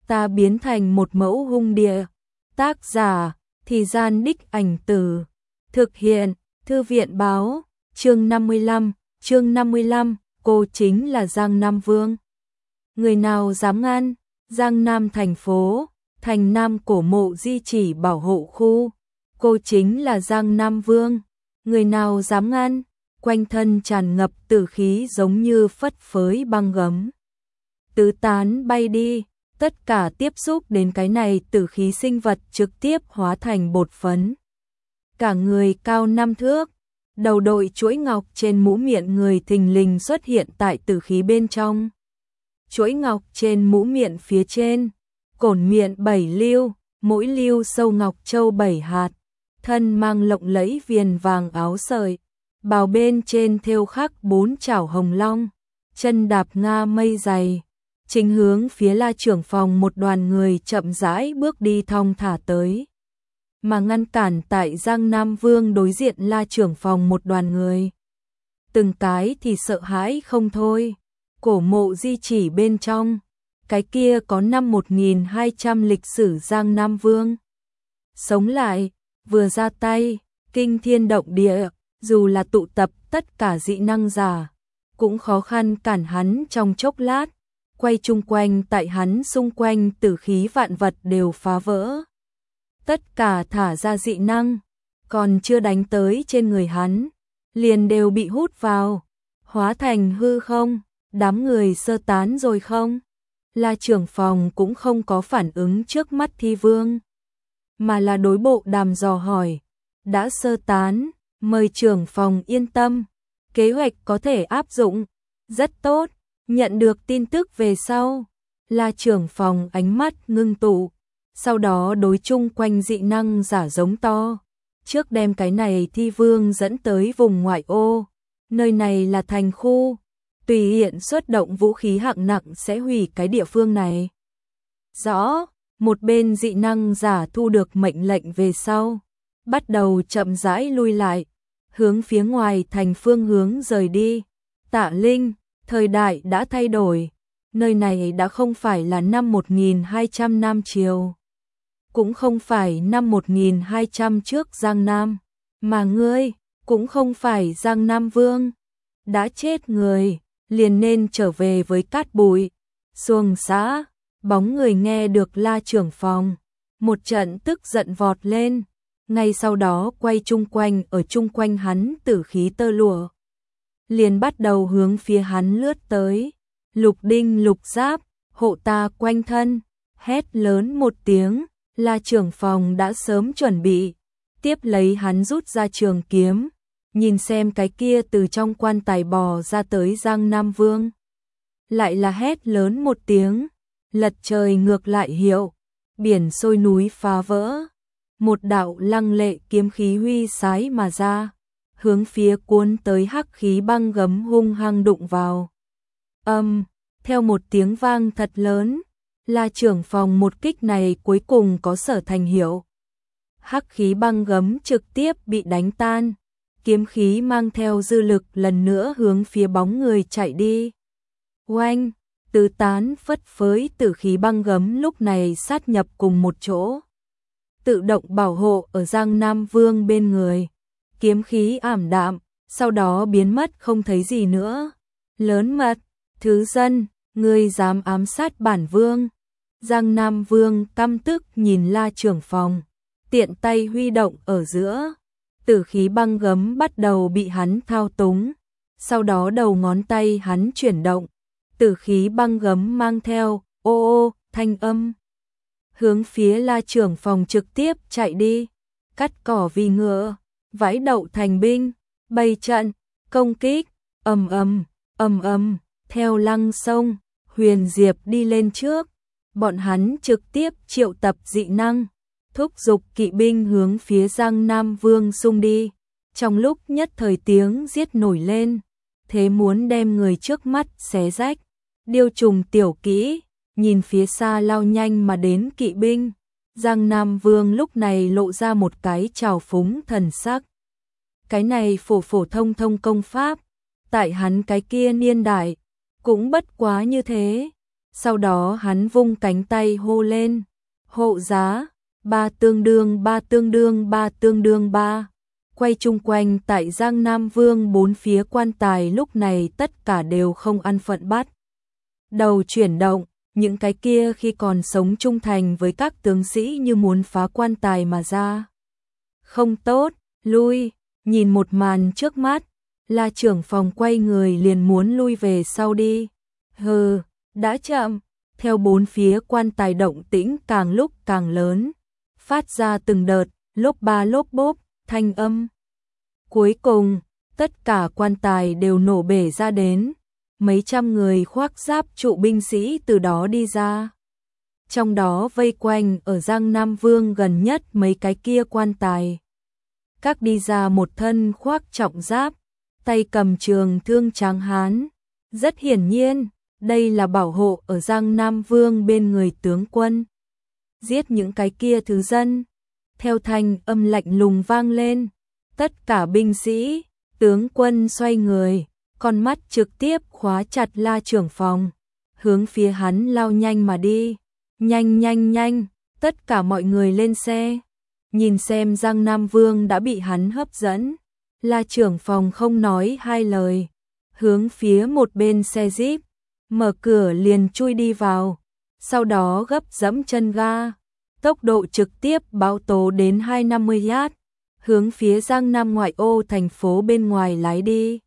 ta biến thành một mẫu hung địa. Tác giả, Thì Gian Đích Ảnh Tử. Thực hiện, Thư viện báo, chương 55, cô chính là Giang Nam Vương. Người nào dám ngăn? Giang Nam thành phố, thành Nam cổ mộ di chỉ bảo hộ khu. Cô chính là Giang Nam Vương. Người nào dám ngăn? Quanh thân tràn ngập tử khí giống như phất phới băng gấm. Tứ tán bay đi, tất cả tiếp xúc đến cái này tử khí sinh vật trực tiếp hóa thành bột phấn. Cả người cao 5 thước, đầu đội chuỗi ngọc trên mũ miệng người thình lình xuất hiện tại tử khí bên trong. Chuỗi ngọc trên mũ miệng phía trên, cổn miệng 7 lưu, mỗi lưu sâu ngọc châu 7 hạt, thân mang lộng lẫy viền vàng áo sợi, bào bên trên thêu khắc 4 chảo hồng long, chân đạp nga mây dày. Chính hướng phía La trưởng phòng một đoàn người chậm rãi bước đi thong thả tới. Mà ngăn cản tại Giang Nam Vương đối diện La trưởng phòng một đoàn người. Từng cái thì sợ hãi không thôi. Cổ mộ di chỉ bên trong, cái kia có năm 1200 lịch sử Giang Nam Vương. Sống lại, vừa ra tay, kinh thiên động địa, dù là tụ tập tất cả dị năng giả, cũng khó khăn cản hắn trong chốc lát. Quay chung quanh tại hắn xung quanh tử khí vạn vật đều phá vỡ. Tất cả thả ra dị năng, còn chưa đánh tới trên người hắn, liền đều bị hút vào, hóa thành hư không, đám người sơ tán rồi không? La trưởng phòng cũng không có phản ứng trước mắt Thi Vương, mà là đối bộ đàm dò hỏi, đã sơ tán, mời trưởng phòng yên tâm, kế hoạch có thể áp dụng, rất tốt. Nhận được tin tức về sau, La trưởng phòng ánh mắt ngưng tụ, sau đó đối chung quanh dị năng giả giống to, trước đem cái này Thi Vương dẫn tới vùng ngoại ô, nơi này là thành khu, tùy hiện xuất động vũ khí hạng nặng sẽ hủy cái địa phương này. Rõ, một bên dị năng giả thu được mệnh lệnh về sau, bắt đầu chậm rãi lui lại, hướng phía ngoài thành phương hướng rời đi. Tạ Linh, thời đại đã thay đổi, nơi này đã không phải là năm 1200 năm Triều, cũng không phải năm 1200 trước Giang Nam, mà ngươi cũng không phải Giang Nam Vương, đã chết người, liền nên trở về với cát bụi. Xuồng xã, bóng người nghe được La trưởng phòng, một trận tức giận vọt lên, ngay sau đó quay chung quanh ở chung quanh hắn tử khí tơ lụa. Liền bắt đầu hướng phía hắn lướt tới, lục đinh lục giáp, hộ ta quanh thân, hét lớn một tiếng, La trưởng phòng đã sớm chuẩn bị, tiếp lấy hắn rút ra trường kiếm, nhìn xem cái kia từ trong quan tài bò ra tới Giang Nam Vương. Lại là hét lớn một tiếng, lật trời ngược lại hiệu, biển sôi núi phá vỡ, một đạo lăng lệ kiếm khí huy sái mà ra, hướng phía cuốn tới hắc khí băng gấm hung hăng đụng vào. Theo một tiếng vang thật lớn, La trưởng phòng một kích này cuối cùng có sở thành hiệu. Hắc khí băng gấm trực tiếp bị đánh tan, kiếm khí mang theo dư lực lần nữa hướng phía bóng người chạy đi. Oanh, tứ tán phất phới tử khí băng gấm lúc này sát nhập cùng một chỗ, tự động bảo hộ ở Giang Nam Vương bên người. Kiếm khí ảm đạm, sau đó biến mất không thấy gì nữa. Lớn mật, thứ dân, ngươi dám ám sát bản vương. Giang Nam Vương căm tức nhìn La trưởng phòng, tiện tay huy động ở giữa. Tử khí băng gấm bắt đầu bị hắn thao túng, sau đó đầu ngón tay hắn chuyển động. Tử khí băng gấm mang theo, ô ô, thanh âm. Hướng phía La trưởng phòng trực tiếp chạy đi, cắt cỏ vì ngựa. Vãi đậu thành binh, bày trận, công kích, ầm, theo lăng sông, Huyền Diệp đi lên trước, bọn hắn trực tiếp triệu tập dị năng, thúc giục kỵ binh hướng phía Giang Nam Vương xung đi. Trong lúc nhất thời tiếng giết nổi lên, thế muốn đem người trước mắt xé rách. Điêu trùng tiểu kỹ, nhìn phía xa lao nhanh mà đến kỵ binh. Giang Nam Vương lúc này lộ ra một cái trào phúng thần sắc. Cái này phổ thông công pháp, tại hắn cái kia niên đại, cũng bất quá như thế. Sau đó hắn vung cánh tay hô lên, hộ giá, 3 tương đương 3 tương đương 3 tương đương 3. Quay chung quanh tại Giang Nam Vương bốn phía quan tài lúc này tất cả đều không ăn phận bắt. Đầu chuyển động, những cái kia khi còn sống trung thành với các tướng sĩ như muốn phá quan tài mà ra. Không tốt, lui, nhìn một màn trước mắt, La trưởng phòng quay người liền muốn lui về sau đi. Hừ, đã chậm, theo bốn phía quan tài động tĩnh càng lúc càng lớn, phát ra từng đợt, lốp ba lốp bốp, thanh âm. Cuối cùng, tất cả quan tài đều nổ bể ra đến, mấy trăm người khoác giáp trụ binh sĩ từ đó đi ra. Trong đó vây quanh ở Giang Nam Vương gần nhất mấy cái kia quan tài. Các đi ra một thân khoác trọng giáp, tay cầm trường thương tráng hán. Rất hiển nhiên, đây là bảo hộ ở Giang Nam Vương bên người tướng quân. Giết những cái kia thứ dân. Theo thanh âm lạnh lùng vang lên, tất cả binh sĩ, tướng quân xoay người, con mắt trực tiếp khóa chặt La trưởng phòng, hướng phía hắn lao nhanh mà đi. Nhanh nhanh nhanh, tất cả mọi người lên xe. Nhìn xem Giang Nam Vương đã bị hắn hấp dẫn, La trưởng phòng không nói hai lời, hướng phía một bên xe Jeep, mở cửa liền chui đi vào, sau đó gấp dẫm chân ga, tốc độ trực tiếp báo tố đến 250 yard, hướng phía Giang Nam ngoại ô thành phố bên ngoài lái đi.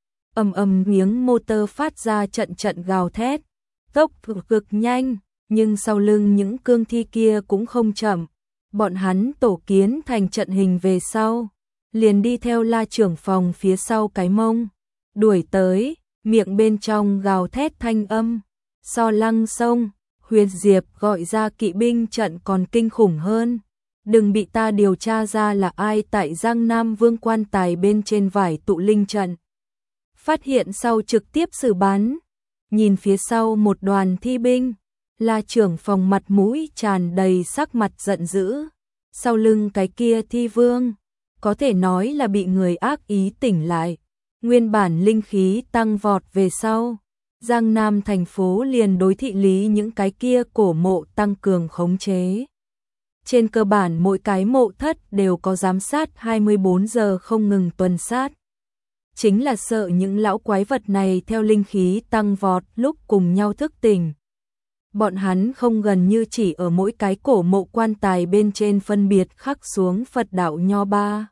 Ầm ầm miếng motor phát ra trận trận gào thét, tốc độ cực nhanh, nhưng sau lưng những cương thi kia cũng không chậm. Bọn hắn tổ kiến thành trận hình về sau, liền đi theo La trưởng phòng phía sau cái mông, đuổi tới, miệng bên trong gào thét thanh âm, so Lăng Sông, Huyền Diệp gọi ra kỵ binh trận còn kinh khủng hơn. Đừng bị ta điều tra ra là ai tại Giang Nam Vương quan tài bên trên vải tụ linh trận. Phát hiện sau trực tiếp xử bắn. Nhìn phía sau một đoàn thi binh, La trưởng phòng mặt mũi tràn đầy sắc mặt giận dữ. Sau lưng cái kia thi vương, có thể nói là bị người ác ý tỉnh lại. Nguyên bản linh khí tăng vọt về sau, Giang Nam thành phố liền đối thị lý những cái kia cổ mộ tăng cường khống chế. Trên cơ bản mỗi cái mộ thất đều có giám sát 24 giờ không ngừng tuần sát. Chính là sợ những lão quái vật này theo linh khí tăng vọt lúc cùng nhau thức tỉnh. Bọn hắn không gần như chỉ ở mỗi cái cổ mộ quan tài bên trên phân biệt khắc xuống Phật đạo nho ba.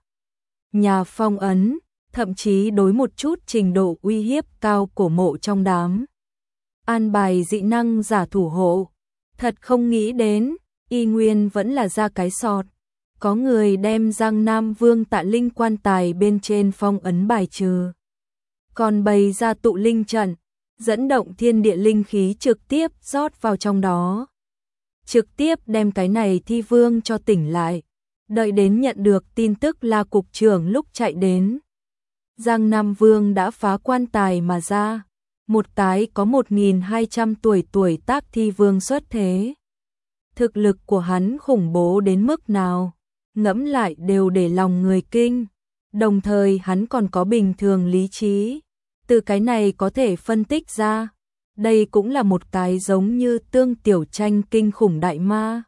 Nhà phong ấn, thậm chí đối một chút trình độ uy hiếp cao cổ mộ trong đám. An bài dị năng giả thủ hộ. Thật không nghĩ đến, y nguyên vẫn là ra cái sọt. Có người đem Giang Nam Vương Tạ Linh quan tài bên trên phong ấn bài trừ. Còn bày ra tụ linh trận, dẫn động thiên địa linh khí trực tiếp rót vào trong đó. Trực tiếp đem cái này thi vương cho tỉnh lại. Đợi đến nhận được tin tức là cục trưởng lúc chạy đến. Giang Nam Vương đã phá quan tài mà ra. Một cái có 1.200 tuổi tác thi vương xuất thế. Thực lực của hắn khủng bố đến mức nào, ngẫm lại đều để lòng người kinh. Đồng thời hắn còn có bình thường lý trí. Từ cái này có thể phân tích ra, đây cũng là một cái giống như Tương Tiểu Tranh kinh khủng đại ma.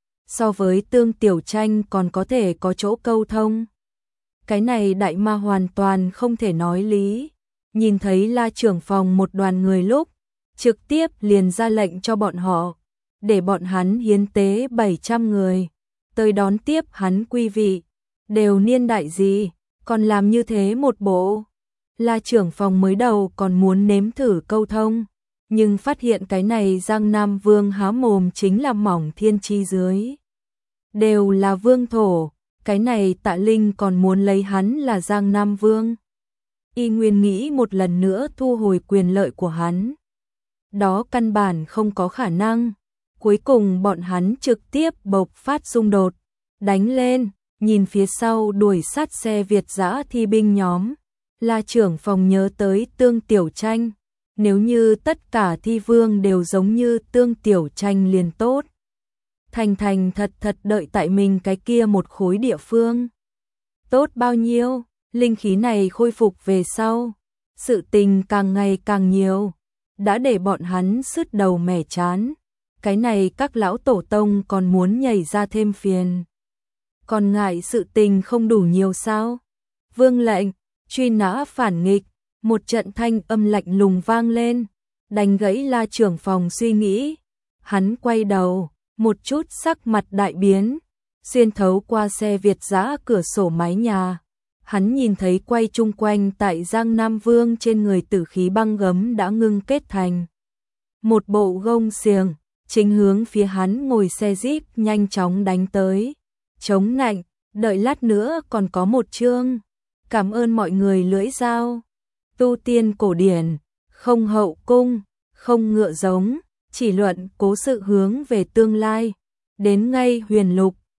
So với Tương Tiểu Tranh còn có thể có chỗ câu thông. Cái này đại ma hoàn toàn không thể nói lý. Nhìn thấy La trưởng phòng một đoàn người lúc, trực tiếp liền ra lệnh cho bọn họ, để bọn hắn hiến tế 700 người, tới đón tiếp hắn quý vị. Đều niên đại gì, còn làm như thế một bộ. La trưởng phòng mới đầu còn muốn nếm thử câu thông, nhưng phát hiện cái này Giang Nam Vương há mồm chính là mỏng thiên chi dưới. Đều là vương thổ, cái này Tạ Linh còn muốn lấy hắn là Giang Nam Vương. Y nguyên nghĩ một lần nữa thu hồi quyền lợi của hắn. Đó căn bản không có khả năng. Cuối cùng bọn hắn trực tiếp bộc phát xung đột, đánh lên, nhìn phía sau đuổi sát xe Việt dã thi binh nhóm. La trưởng phòng nhớ tới Tương Tiểu Tranh, nếu như tất cả thi vương đều giống như Tương Tiểu Tranh liền tốt. Thành thành thật thật đợi tại mình cái kia một khối địa phương. Tốt bao nhiêu, linh khí này khôi phục về sau, sự tình càng ngày càng nhiều. đã để bọn hắn sứt đầu mẻ chán. Cái này các lão tổ tông còn muốn nhảy ra thêm phiền. Còn ngại sự tình không đủ nhiều sao? Vương lệnh, truy nã phản nghịch, một trận thanh âm lạnh lùng vang lên, đánh gãy La trưởng phòng suy nghĩ. Hắn quay đầu, một chút sắc mặt đại biến, xuyên thấu qua xe Việt dã cửa sổ mái nhà. Hắn nhìn thấy quay chung quanh tại Giang Nam Vương trên người tử khí băng gấm đã ngưng kết thành một bộ gông xiềng, chính hướng phía hắn ngồi xe Jeep nhanh chóng đánh tới. Chống nạnh, đợi lát nữa còn có một chương. Cảm ơn mọi người lưỡi dao. Tu tiên cổ điển, không hậu cung, không ngựa giống, chỉ luận cố sự hướng về tương lai. Đến ngay huyền lục,